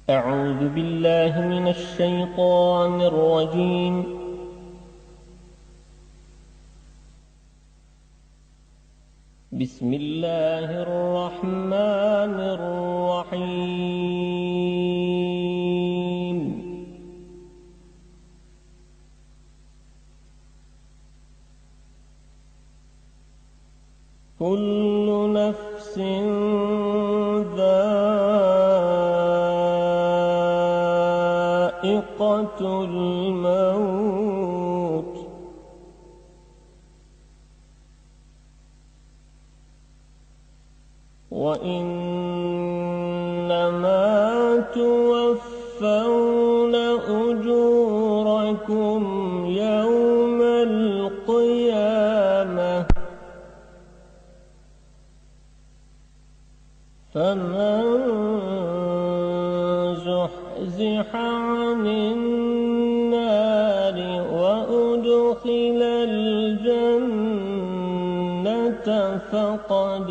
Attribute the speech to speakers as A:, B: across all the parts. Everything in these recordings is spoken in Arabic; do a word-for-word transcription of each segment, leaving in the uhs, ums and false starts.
A: أعوذ بالله من الشيطان الرجيم. بسم الله الرحمن الرحيم. كل نفس ذائقة الموت، وإنما توفون أجوركم يوم القيامة، فمن زحزح عن النار وأدخل الجنة فقد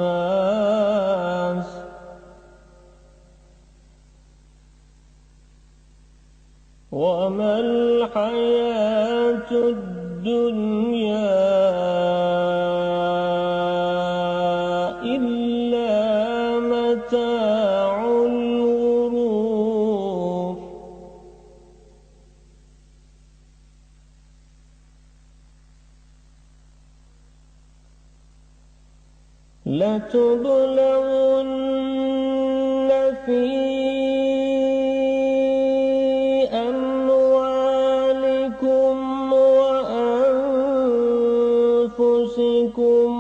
A: فاز. وما الحياة الدنيا إلا متاع الغرور. لتبلغن في أموالكم وأنفسكم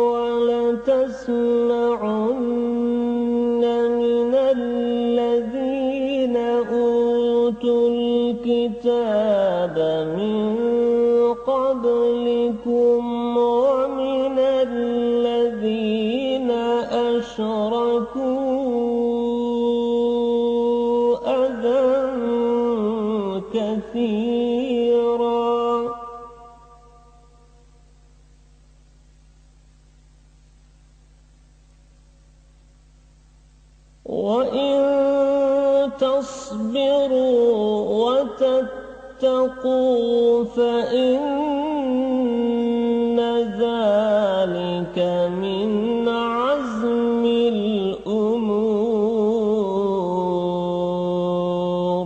A: ولتسمعن من الذين أوتوا الكتاب من قبلكم ومن الذين أشركوا أذى كثيرا، وإن تصبروا وتتقوا فإن ذلك من عزم الأمور.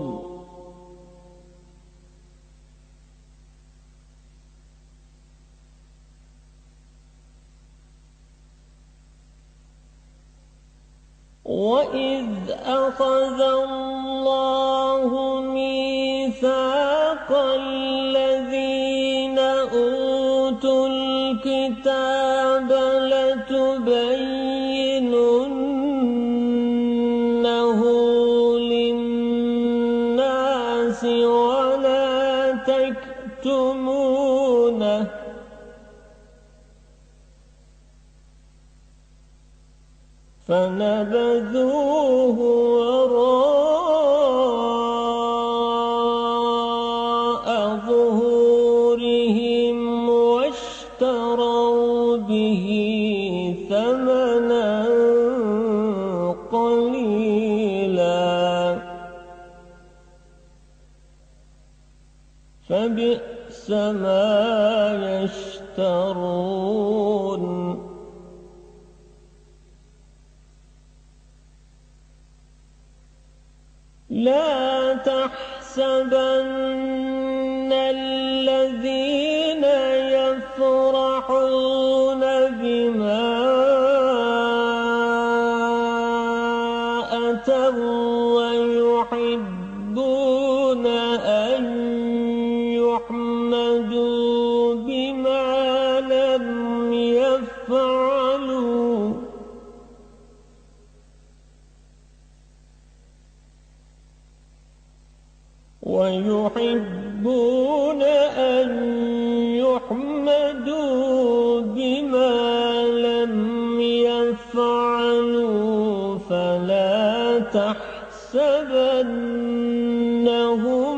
A: وإذ أخذ الله ميثاق الذين أوتوا الكتاب لتبيننه للناس ولا تكتمونه، فنبذوه وراء ظهورهم واشتروا به ثمنا قليلا، فبئس ما يشترون. لا تحسبن الذين يفرحون بما أتوا ويحبون أن يحمدوا بما لم يفعلوا، ويحبون أن يحمدوا بما لم يفعلوا، فلا تحسبنهم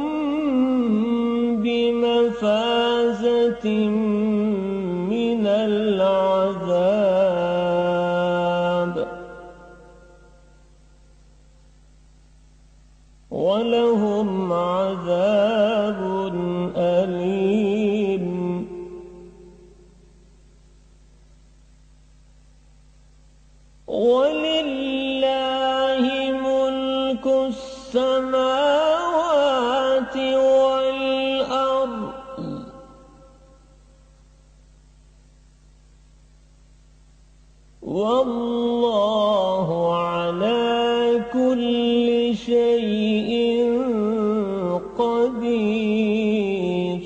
A: بمفازة من العذاب. ولله ملك السماوات والأرض والله على كل شيء قدير.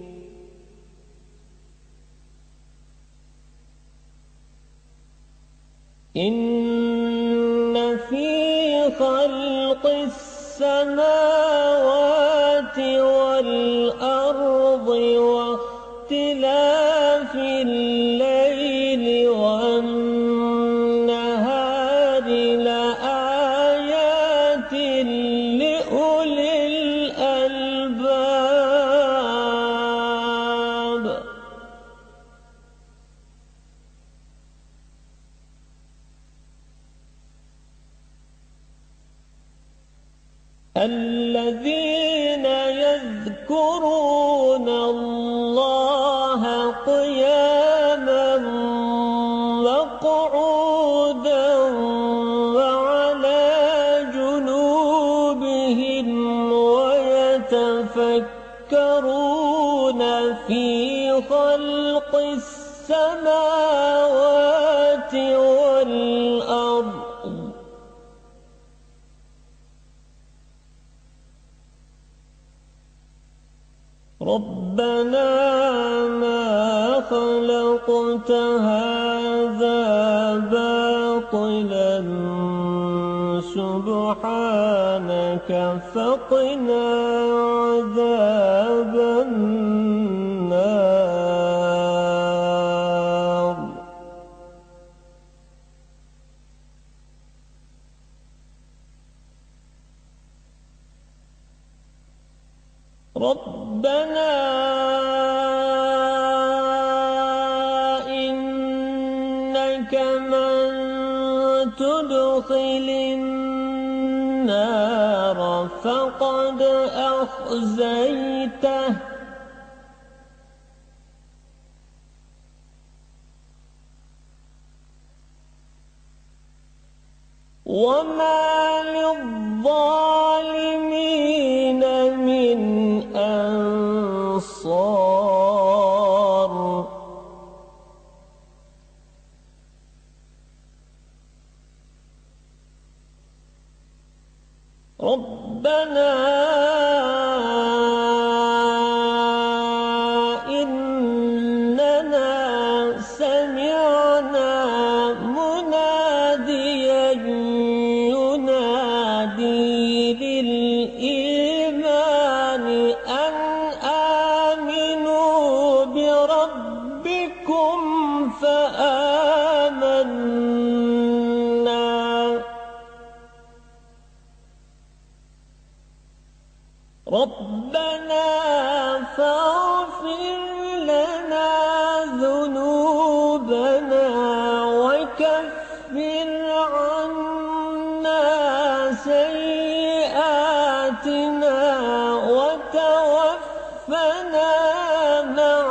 A: إن في خلق السماوات والأرض واختلاف الليل والنهار لآيات لأولي الألباب. الذين يذكرون الله قياما وقعودا وعلى جنوبهم ويتفكرون في خلق السماوات والأرض ربنا ما خلقت هذا باطلا سبحانك فقنا عذاب النار. ربنا إنك من تدخل النار فقد أخزيته وما للظالمين من أنصار. ربنا إننا سمعنا مناديا ينادي للإيمان أن آمنوا بربكم فآمنا. ربنا فاغفر لنا ذنوبنا وكفر عنا سيئاتنا وتوفنا مع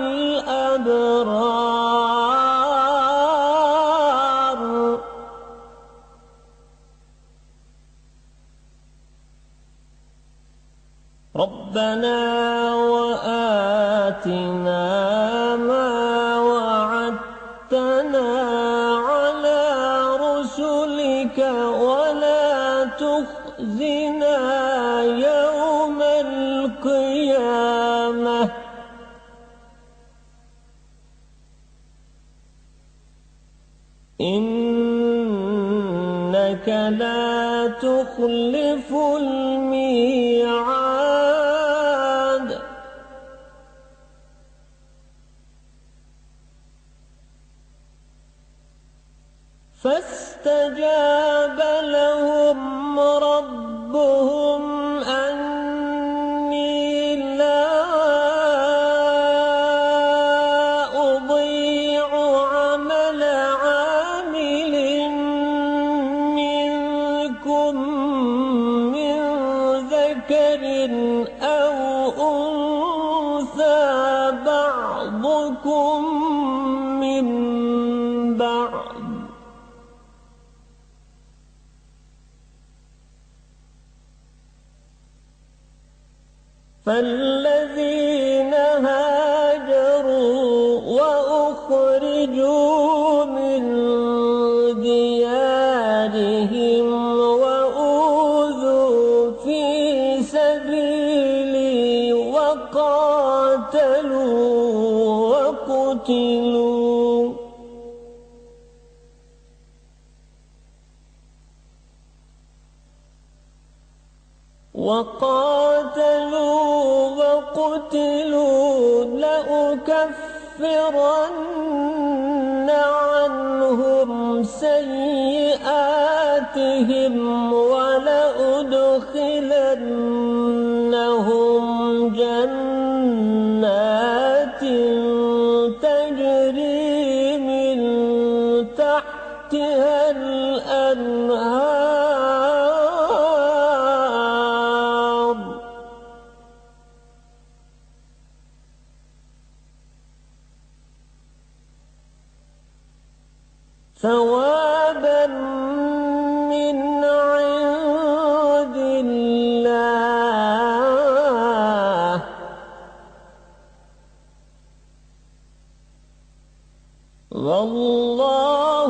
A: الأبرار. ربنا وآتنا ما وعدتنا على رسلك ولا تخزنا يوم القيامة إنك لا تخلف الميعاد. فاستجاب لهم ربهم أني لا أضيع عمل عامل منكم من ذكر أو أنثى بعضكم من بعض فالذين هاجروا وأخرجوا من ديارهم وأوذوا في سبيلي وقاتلوا وقتلوا وقاتلوا وقتلوا لأكفرن عنهم سيئاتهم ولأدخلنهم جنات تجري من تحتها الأنهار ثوابا من عند الله والله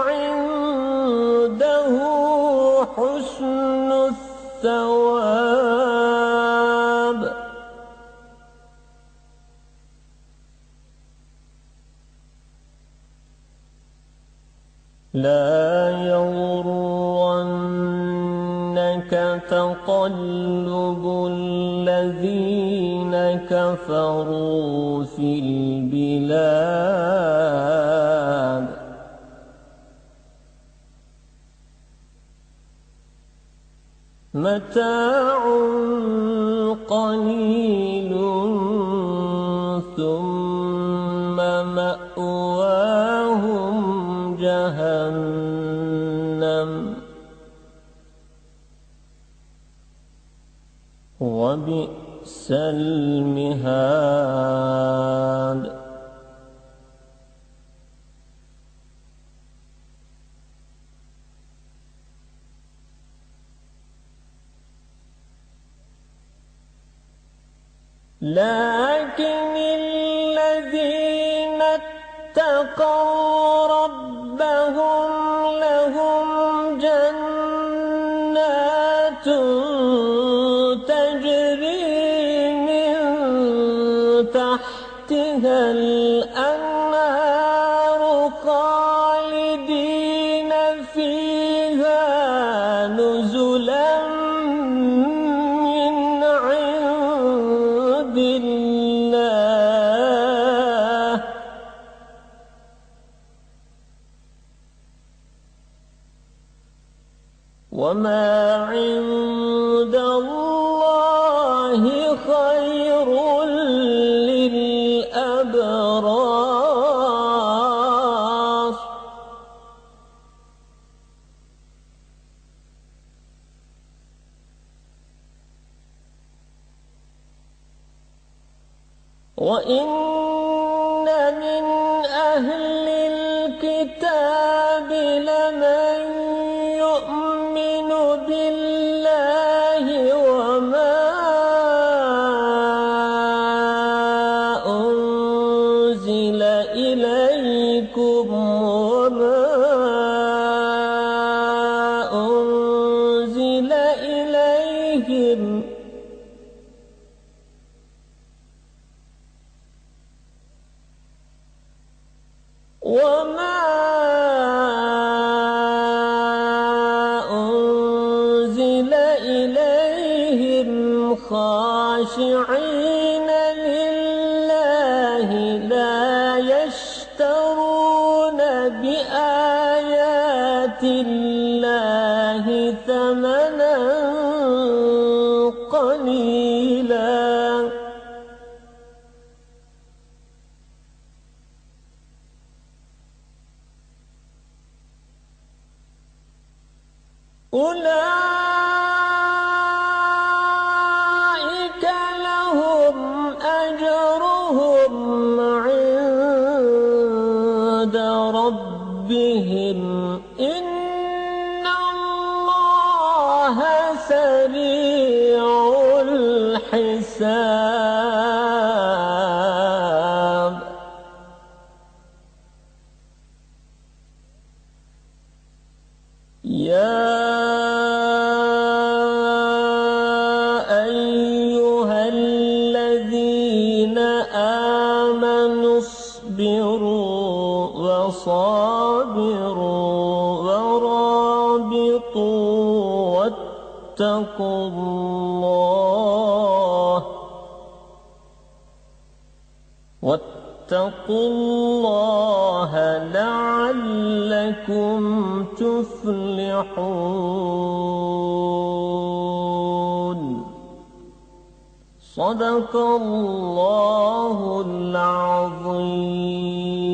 A: عنده حسن الثواب. لا يغرنك تقلب الذين كفروا في البلاد متاع قليل ثم مأواهم جهنم وبئس المهاد. لكن الذين اتقوا ربهم لهم جنات تجري من تحتها الأنهار خالدين فيها نزلا من عند الله وما عند الله خير للأبرار. وإن من أهل الكتاب لمن يؤمن بالله وما أنزل إليكم وما أنزل إليهم وما أنزل إليهم خاشعين لله لا يشترون بآيات الله ثمنا قليلا أولئك لهم أجرهم عند ربهم إن الله سريع الحساب. الحساب يا أيها الذين آمنوا اصبروا وصابروا ورابطوا واتقوا الله واتقوا الله لعلكم تفلحون صدق الله العظيم.